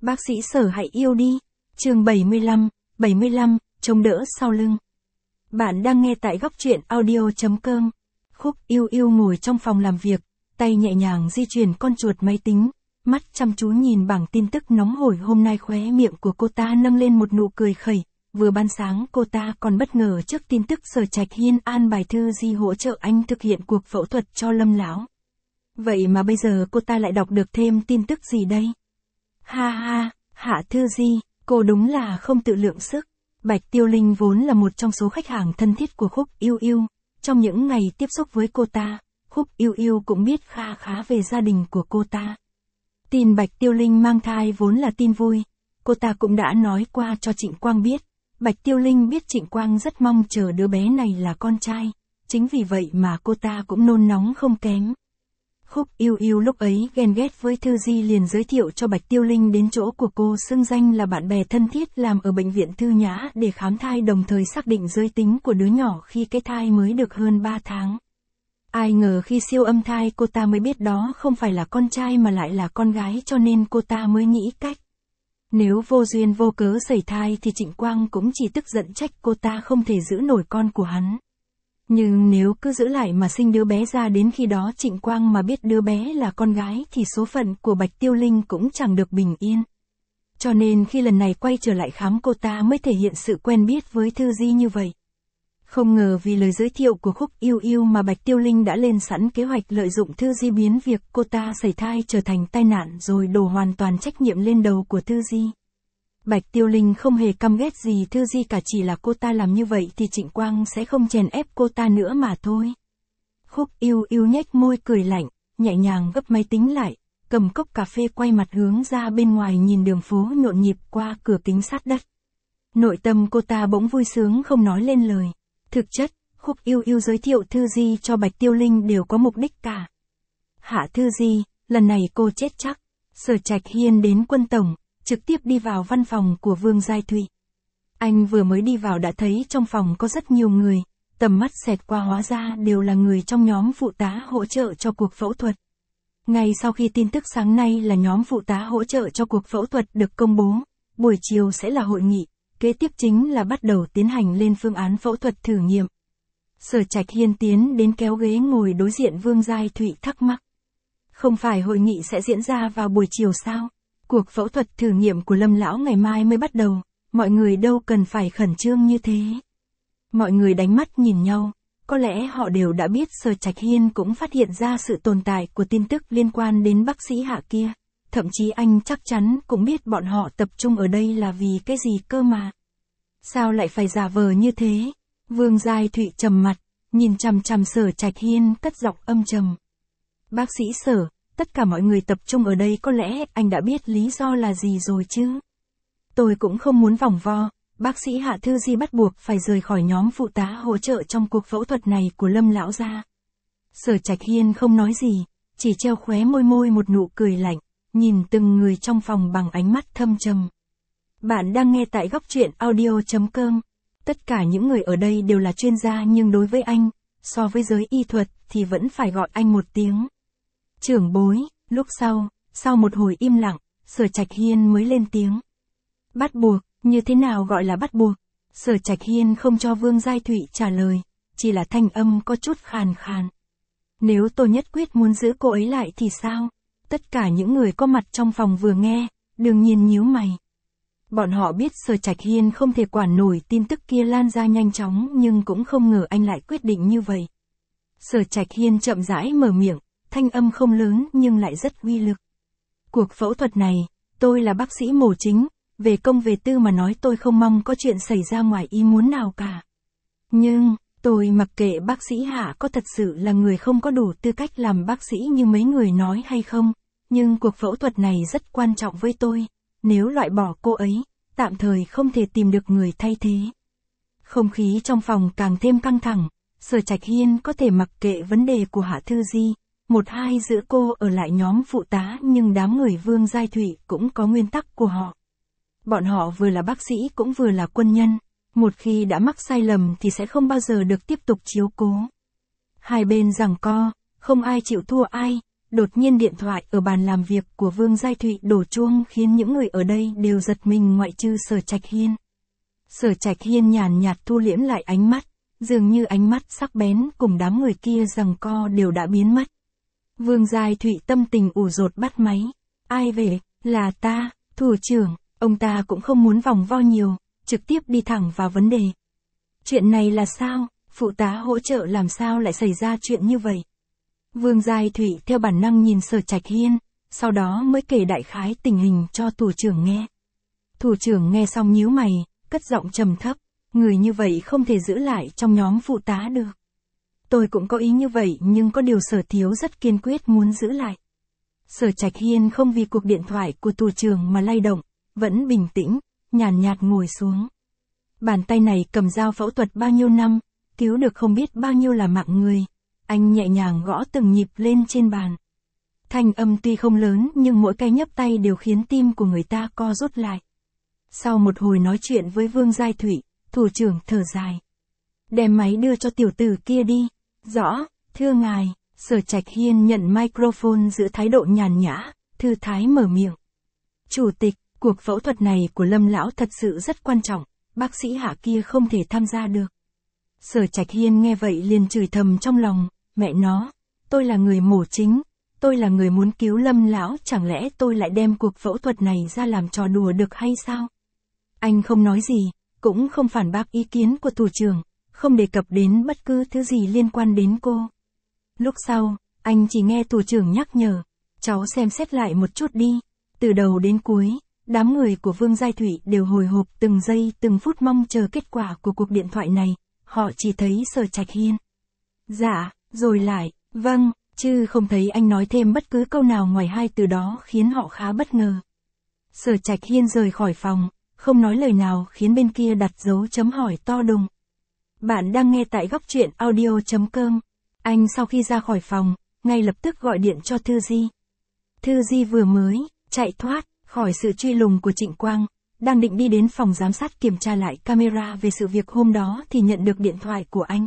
Bác sĩ Sở hãy yêu đi. Chương 75, chống đỡ sau lưng. Bạn đang nghe tại góc truyện audio.com. Khúc Yêu Yêu ngồi trong phòng làm việc, tay nhẹ nhàng di chuyển con chuột máy tính, mắt chăm chú nhìn bảng tin tức nóng hổi hôm nay. Khóe miệng của cô ta nâng lên một nụ cười khẩy. Vừa ban sáng cô ta còn bất ngờ trước tin tức Sở Trạch Hiên an bài Thư Di hỗ trợ anh thực hiện cuộc phẫu thuật cho Lâm lão. Vậy mà bây giờ cô ta lại đọc được thêm tin tức gì đây? Ha ha, Hạ Thư Di, cô đúng là không tự lượng sức. Bạch Tiêu Linh vốn là một trong số khách hàng thân thiết của Khúc Yêu Yêu. Trong những ngày tiếp xúc với cô ta, Khúc Yêu Yêu cũng biết kha khá về gia đình của cô ta. Tin Bạch Tiêu Linh mang thai vốn là tin vui. Cô ta cũng đã nói qua cho Trịnh Quang biết. Bạch Tiêu Linh biết Trịnh Quang rất mong chờ đứa bé này là con trai. Chính vì vậy mà cô ta cũng nôn nóng không kém. Khúc Yêu Yêu lúc ấy ghen ghét với Thư Di liền giới thiệu cho Bạch Tiêu Linh đến chỗ của cô, xưng danh là bạn bè thân thiết làm ở bệnh viện Thư Nhã để khám thai, đồng thời xác định giới tính của đứa nhỏ khi cái thai mới được hơn 3 tháng. Ai ngờ khi siêu âm thai cô ta mới biết đó không phải là con trai mà lại là con gái, cho nên cô ta mới nghĩ cách. Nếu vô duyên vô cớ sẩy thai thì Trịnh Quang cũng chỉ tức giận trách cô ta không thể giữ nổi con của hắn. Nhưng nếu cứ giữ lại mà sinh đứa bé ra, đến khi đó Trịnh Quang mà biết đứa bé là con gái thì số phận của Bạch Tiêu Linh cũng chẳng được bình yên. Cho nên khi lần này quay trở lại khám, cô ta mới thể hiện sự quen biết với Thư Di như vậy. Không ngờ vì lời giới thiệu của Khúc Yêu Yêu mà Bạch Tiêu Linh đã lên sẵn kế hoạch lợi dụng Thư Di, biến việc cô ta sẩy thai trở thành tai nạn rồi đổ hoàn toàn trách nhiệm lên đầu của Thư Di. Bạch Tiêu Linh không hề căm ghét gì Thư Di cả, chỉ là cô ta làm như vậy thì Trịnh Quang sẽ không chèn ép cô ta nữa mà thôi. Khúc Yêu Yêu nhếch môi cười lạnh, nhẹ nhàng gấp máy tính lại, cầm cốc cà phê quay mặt hướng ra bên ngoài nhìn đường phố nhộn nhịp qua cửa kính sát đất. Nội tâm cô ta bỗng vui sướng không nói lên lời. Thực chất, Khúc Yêu Yêu giới thiệu Thư Di cho Bạch Tiêu Linh đều có mục đích cả. Hạ Thư Di, lần này cô chết chắc. Sở Trạch Hiên đến Quân Tổng, trực tiếp đi vào văn phòng của Vương Giai Thụy. Anh vừa mới đi vào đã thấy trong phòng có rất nhiều người, tầm mắt xẹt qua hóa ra đều là người trong nhóm phụ tá hỗ trợ cho cuộc phẫu thuật. Ngay sau khi tin tức sáng nay là nhóm phụ tá hỗ trợ cho cuộc phẫu thuật được công bố, buổi chiều sẽ là hội nghị, kế tiếp chính là bắt đầu tiến hành lên phương án phẫu thuật thử nghiệm. Sở Trạch Hiên tiến đến kéo ghế ngồi đối diện Vương Giai Thụy thắc mắc. Không phải hội nghị sẽ diễn ra vào buổi chiều sao? Cuộc phẫu thuật thử nghiệm của Lâm lão ngày mai mới bắt đầu, mọi người đâu cần phải khẩn trương như thế. Mọi người đánh mắt nhìn nhau, có lẽ họ đều đã biết Sở Trạch Hiên cũng phát hiện ra sự tồn tại của tin tức liên quan đến bác sĩ Hạ kia, thậm chí anh chắc chắn cũng biết bọn họ tập trung ở đây là vì cái gì cơ mà. Sao lại phải giả vờ như thế? Vương Giai Thụy trầm mặt, nhìn chằm chằm Sở Trạch Hiên cất giọng âm trầm. Bác sĩ Sở, tất cả mọi người tập trung ở đây, có lẽ anh đã biết lý do là gì rồi chứ? Tôi cũng không muốn vòng vo, bác sĩ Hạ Thư Di bắt buộc phải rời khỏi nhóm phụ tá hỗ trợ trong cuộc phẫu thuật này của Lâm lão gia. Sở Trạch Hiên không nói gì, chỉ treo khóe môi một nụ cười lạnh, nhìn từng người trong phòng bằng ánh mắt thâm trầm. Bạn đang nghe tại góc truyện audio.com. Tất cả những người ở đây đều là chuyên gia, nhưng đối với anh, so với giới y thuật thì vẫn phải gọi anh một tiếng trưởng bối. Lúc sau một hồi im lặng, Sở Trạch Hiên mới lên tiếng. Bắt buộc, như thế nào gọi là bắt buộc? Sở Trạch Hiên không cho Vương Giai Thụy trả lời, chỉ là thanh âm có chút khàn khàn. Nếu tôi nhất quyết muốn giữ cô ấy lại thì sao? Tất cả những người có mặt trong phòng vừa nghe, đương nhiên nhíu mày. Bọn họ biết Sở Trạch Hiên không thể quản nổi tin tức kia lan ra nhanh chóng, nhưng cũng không ngờ anh lại quyết định như vậy. Sở Trạch Hiên chậm rãi mở miệng, thanh âm không lớn nhưng lại rất uy lực. Cuộc phẫu thuật này, tôi là bác sĩ mổ chính, về công về tư mà nói tôi không mong có chuyện xảy ra ngoài ý muốn nào cả. Nhưng, tôi mặc kệ bác sĩ Hạ có thật sự là người không có đủ tư cách làm bác sĩ như mấy người nói hay không, nhưng cuộc phẫu thuật này rất quan trọng với tôi, nếu loại bỏ cô ấy, tạm thời không thể tìm được người thay thế. Không khí trong phòng càng thêm căng thẳng, Sở Trạch Hiên có thể mặc kệ vấn đề của Hạ Thư Di, một hai giữ cô ở lại nhóm phụ tá, nhưng đám người Vương Giai Thụy cũng có nguyên tắc của họ. Bọn họ vừa là bác sĩ cũng vừa là quân nhân, một khi đã mắc sai lầm thì sẽ không bao giờ được tiếp tục chiếu cố. Hai bên giằng co, không ai chịu thua ai, Đột nhiên điện thoại ở bàn làm việc của Vương Giai Thụy đổ chuông khiến những người ở đây đều giật mình ngoại trừ Sở Trạch Hiên. Sở Trạch Hiên nhàn nhạt thu liễm lại ánh mắt, dường như ánh mắt sắc bén cùng đám người kia giằng co đều đã biến mất. Vương Giai Thụy tâm tình ủ rột bắt máy. Ai về? Là ta, thủ trưởng. Ông ta cũng không muốn vòng vo nhiều, trực tiếp đi thẳng vào vấn đề. Chuyện này là sao? Phụ tá hỗ trợ làm sao lại xảy ra chuyện như vậy? Vương Giai Thụy theo bản năng nhìn Sở Trạch Hiên, sau đó mới kể đại khái tình hình cho thủ trưởng nghe. Thủ trưởng nghe xong nhíu mày, cất giọng trầm thấp, người như vậy không thể giữ lại trong nhóm phụ tá được. Tôi cũng có ý như vậy nhưng có điều Sở thiếu rất kiên quyết muốn giữ lại. Sở Trạch Hiên không vì cuộc điện thoại của thủ trưởng mà lay động, vẫn bình tĩnh, nhàn nhạt ngồi xuống. Bàn tay này cầm dao phẫu thuật bao nhiêu năm, cứu được không biết bao nhiêu là mạng người. Anh nhẹ nhàng gõ từng nhịp lên trên bàn. Thanh âm tuy không lớn nhưng mỗi cái nhấp tay đều khiến tim của người ta co rút lại. Sau một hồi nói chuyện với Vương Giai Thụy, thủ trưởng thở dài. Đem máy đưa cho tiểu tử kia đi. Rõ, thưa ngài. Sở Trạch Hiên nhận microphone giữ thái độ nhàn nhã, thư thái mở miệng. Chủ tịch, cuộc phẫu thuật này của Lâm lão thật sự rất quan trọng, bác sĩ Hạ kia không thể tham gia được. Sở Trạch Hiên nghe vậy liền chửi thầm trong lòng, mẹ nó, tôi là người mổ chính, tôi là người muốn cứu Lâm lão, chẳng lẽ tôi lại đem cuộc phẫu thuật này ra làm trò đùa được hay sao? Anh không nói gì, cũng không phản bác ý kiến của thủ trưởng, không đề cập đến bất cứ thứ gì liên quan đến cô. Lúc sau, anh chỉ nghe thủ trưởng nhắc nhở, cháu xem xét lại một chút đi. Từ đầu đến cuối, đám người của Vương Giai Thụy đều hồi hộp từng giây từng phút mong chờ kết quả của cuộc điện thoại này, họ chỉ thấy Sở Trạch Hiên. Dạ, rồi lại, vâng, chứ không thấy anh nói thêm bất cứ câu nào ngoài hai từ đó khiến họ khá bất ngờ. Sở Trạch Hiên rời khỏi phòng, không nói lời nào khiến bên kia đặt dấu chấm hỏi to đùng. Bạn đang nghe tại góc truyện audio.com. Anh sau khi ra khỏi phòng, ngay lập tức gọi điện cho Thư Di. Thư Di vừa mới chạy thoát khỏi sự truy lùng của Trịnh Quang, đang định đi đến phòng giám sát kiểm tra lại camera về sự việc hôm đó thì nhận được điện thoại của anh.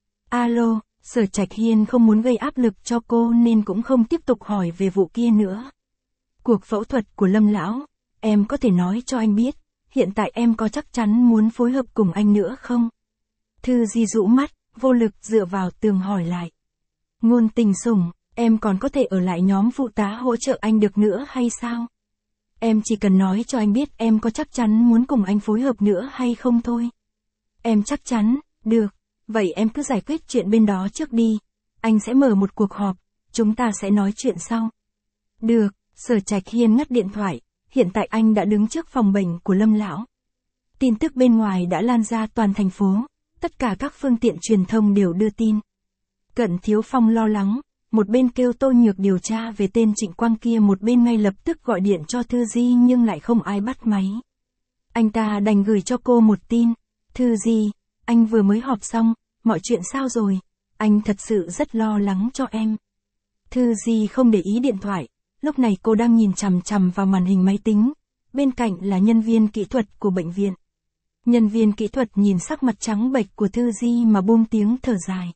Alo, Sở Trạch Hiên không muốn gây áp lực cho cô nên cũng không tiếp tục hỏi về vụ kia nữa. Cuộc phẫu thuật của Lâm lão, em có thể nói cho anh biết, hiện tại em có chắc chắn muốn phối hợp cùng anh nữa không? Thư Di rũ mắt, vô lực dựa vào tường hỏi lại. Ngôn Tình Sủng, em còn có thể ở lại nhóm phụ tá hỗ trợ anh được nữa hay sao? Em chỉ cần nói cho anh biết em có chắc chắn muốn cùng anh phối hợp nữa hay không thôi. Em chắc chắn, được, vậy em cứ giải quyết chuyện bên đó trước đi. Anh sẽ mở một cuộc họp, chúng ta sẽ nói chuyện sau. Được, Sở Trạch Hiên ngắt điện thoại, hiện tại anh đã đứng trước phòng bệnh của Lâm lão. Tin tức bên ngoài đã lan ra toàn thành phố, tất cả các phương tiện truyền thông đều đưa tin. Cận Thiếu Phong lo lắng, một bên kêu Tô Nhược điều tra về tên Trịnh Quang kia, một bên ngay lập tức gọi điện cho Thư Di nhưng lại không ai bắt máy. Anh ta đành gửi cho cô một tin. Thư Di, anh vừa mới họp xong, mọi chuyện sao rồi? Anh thật sự rất lo lắng cho em. Thư Di không để ý điện thoại, lúc này cô đang nhìn chằm chằm vào màn hình máy tính, bên cạnh là nhân viên kỹ thuật của bệnh viện. Nhân viên kỹ thuật nhìn sắc mặt trắng bệch của Thư Di mà buông tiếng thở dài.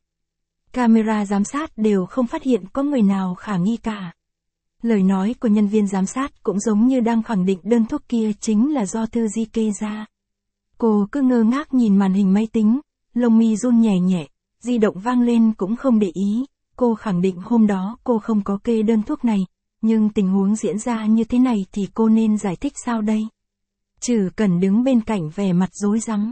Camera giám sát đều không phát hiện có người nào khả nghi cả. Lời nói của nhân viên giám sát cũng giống như đang khẳng định đơn thuốc kia chính là do Thư Di kê ra. Cô cứ ngơ ngác nhìn màn hình máy tính, lông mi run nhẹ nhẹ, di động vang lên cũng không để ý. Cô khẳng định hôm đó cô không có kê đơn thuốc này, nhưng tình huống diễn ra như thế này thì cô nên giải thích sao đây? Trử Cẩn đứng bên cạnh vẻ mặt rối rắm.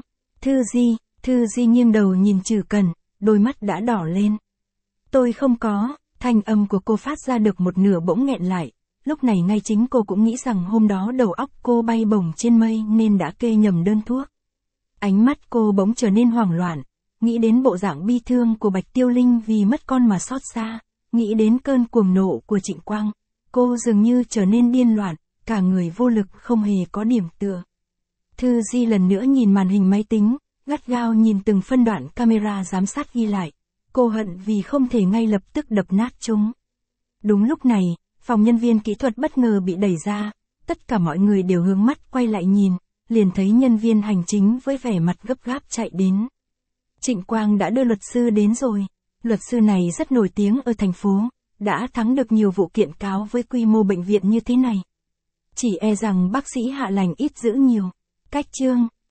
Thư Di nghiêng đầu nhìn Trử Cẩn, đôi mắt đã đỏ lên. Tôi không có, thanh âm của cô phát ra được một nửa bỗng nghẹn lại, lúc này ngay chính cô cũng nghĩ rằng hôm đó đầu óc cô bay bổng trên mây nên đã kê nhầm đơn thuốc. Ánh mắt cô bỗng trở nên hoảng loạn, nghĩ đến bộ dạng bi thương của Bạch Tiêu Linh vì mất con mà xót xa, nghĩ đến cơn cuồng nộ của Trịnh Quang, cô dường như trở nên điên loạn, cả người vô lực không hề có điểm tựa. Thư Di lần nữa nhìn màn hình máy tính, gắt gao nhìn từng phân đoạn camera giám sát ghi lại. Cô hận vì không thể ngay lập tức đập nát chúng. Đúng lúc này, phòng nhân viên kỹ thuật bất ngờ bị đẩy ra, tất cả mọi người đều hướng mắt quay lại nhìn, liền thấy nhân viên hành chính với vẻ mặt gấp gáp chạy đến. Trịnh Quang đã đưa luật sư đến rồi. Luật sư này rất nổi tiếng ở thành phố, đã thắng được nhiều vụ kiện cáo với quy mô bệnh viện như thế này. Chỉ e rằng bác sĩ Hạ Lành ít giữ nhiều. Cách chương